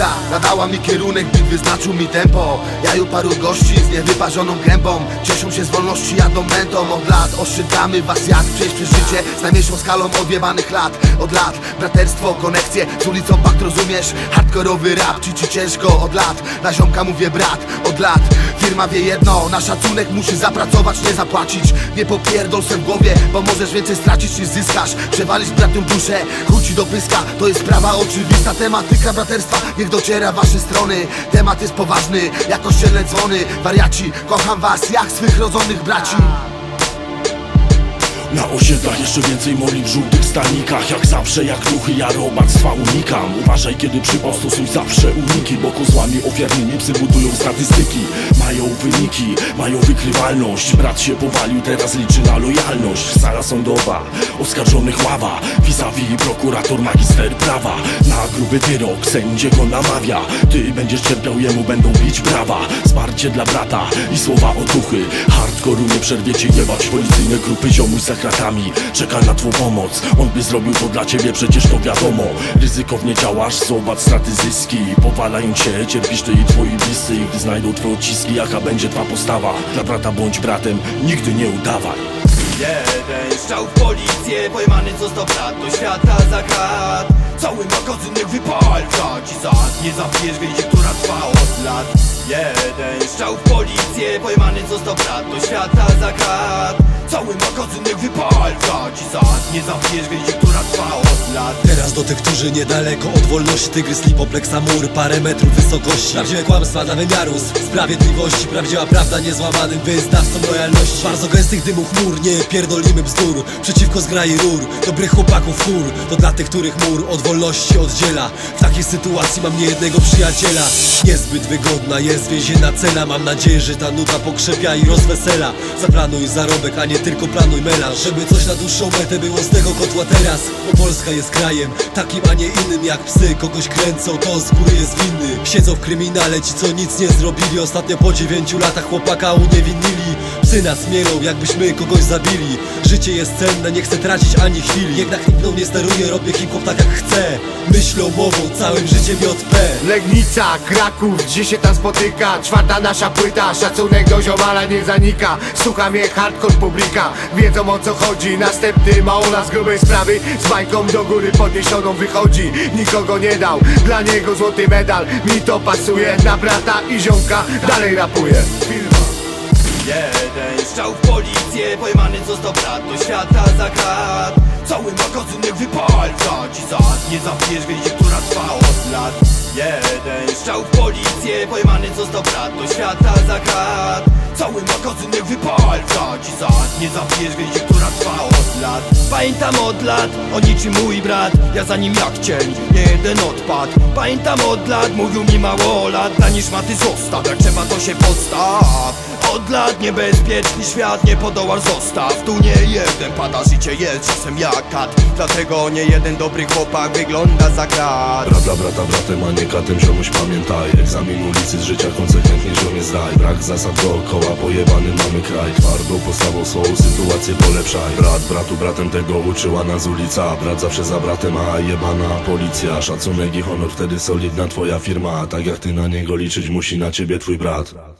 Legnica nadała mi kierunek, beat wyznaczył mi tempo. Ja i paru gości z niewyparzoną gębą cieszą się z wolności, jadą mentą. Od lat oszczędzamy was jak przejść przez życie z najmniejszą skalą odjebanych lat. Od lat braterstwo, konekcje z ulicą pakt, rozumiesz? Hardkorowy rap, ci ciężko od lat. Na ziomka mówię brat, od lat. Firma wie jedno, na szacunek musisz zapracować, nie zapłacić. Nie popierdol se w głowie, bo możesz więcej stracić niż zyskasz. Przewalić bratom duszę, chuci do pyska, to jest sprawa oczywista. Tematyka braterstwa niech dociera w wasze strony. Temat jest poważny, jak kościelne dzwony. Wariaci, kocham was jak swych rodzonych braci. Na osiedlach jeszcze więcej moli w żółtych stanikach. Jak zawsze, jak ruchy, ja robactwa unikam. Uważaj, kiedy przypał, stosuj zawsze uniki, bo kozłami ofiarnymi psy budują statystyki. Mają wyniki, mają wykrywalność. Brat się powalił, teraz liczy na lojalność. Sala sądowa, oskarżonych ława. Vis-a-vis prokurator, magister prawa. Na gruby wyrok sędzie go namawia. Ty będziesz cierpiał, jemu będą bić brawa. Wsparcie dla brata i słowa otuchy. Hardkoru nie przerwiecie jebać. Policyjne grupy ziomuś za kratami czeka na twą pomoc. On by zrobił to dla ciebie, przecież to wiadomo. Ryzykownie działasz, zobacz straty, zyski. Powalają cię, cierpisz ty i twoi bliscy. I gdy znajdą twoje odciski, jaka będzie twa postawa? Dla brata bądź bratem, nigdy nie udawaj. Jeden strzał w policję, pojmany został brat do świata za krat. Cały magazyn niech wypalca ci zad. Nie zabijesz więzi, która trwa od lat. Jeden strzał w policję, pojmany został brat do świata za krat. Cały magazyn niech wypalca ci zad. Nie zabijesz więzi, która trwa od lat. Teraz do tych, którzy niedaleko od wolności. Tygrys, lipoplex, mur, parę metrów wysokości. Prawdziwe kłamstwa dla wymiaru sprawiedliwości. Prawdziwa prawda niezłamanym wyznawcą lojalności. Bardzo gęstych dymów chmur, nie pierdolimy bzdur. Przeciwko zgrai rur, dobrych chłopaków chór. To dla tych, których mur od wolności oddziela. W takiej sytuacji mam niejednego przyjaciela. Niezbyt wygodna jest więzienna cela. Mam nadzieję, że ta nuta pokrzepia i rozwesela. Zaplanuj zarobek, a nie tylko planuj melanż. Żeby coś na dłuższą metę było z tego kotła teraz. Bo Polska jest krajem takim, a nie innym jak psy. Kogoś kręcą, to z góry jest winny. Siedzą w kryminale ci, co nic nie zrobili. Ostatnio po 9 latach chłopaka uniewinnili. Psy nas mielą, jakbyśmy kogoś zabili. Życie jest cenne, nie chcę tracić ani chwili. Jednak nikt mną nie steruje, robię hip-hop tak jak chcę. Myślą, mową, całym życiem JP. Legnica, Kraków, gdzie się tam spotyka. Czwarta nasza płyta, szacunek do ziomala nie zanika. Słucha mnie hardcore publika, wiedzą o co chodzi. Następny ma o nas grubej sprawy, z bajką do góry podniesioną wychodzi. Nikogo nie dał, dla niego złoty medal. Mi to pasuje, na brata i ziomka dalej rapuje. Jeden strzał w policję, pojmany został brat do świata za krat. Cały magazyn niech wypalca ci zad. Nie zabijesz więzi, która trwa od lat. Jeden strzał w policję, pojmany został brat do świata za krat. Cały magazyn niech wypalca ci zad. Nie zabijesz więzi, która trwa od lat. Pamiętam od lat, o niczym mój brat. Ja za nim jak cień, nie jeden odpadł. Pamiętam od lat, mówił mi mało lat. Na niż maty zostaw, jak trzeba to się postaw. Od lat niebezpieczny świat, nie podołasz zostaw. Tu nie jeden pada, życie jest czasem jak kat. Dlatego nie jeden dobry chłopak wygląda za krat. Brat dla brata bratem, a nie katem, ziomuś pamiętaj. Egzamin ulicy z życia konsekwentnie ziomie zdaj. Brak zasad dookoła, pojebany mamy kraj. Twardą postawą swą sytuację polepszaj. Brat bratu bratem, tego uczyła nas ulica. Brat zawsze za bratem, a jebana policja. Szacunek i honor, wtedy solidna twoja firma. Tak jak ty na niego liczyć, musi na ciebie twój brat.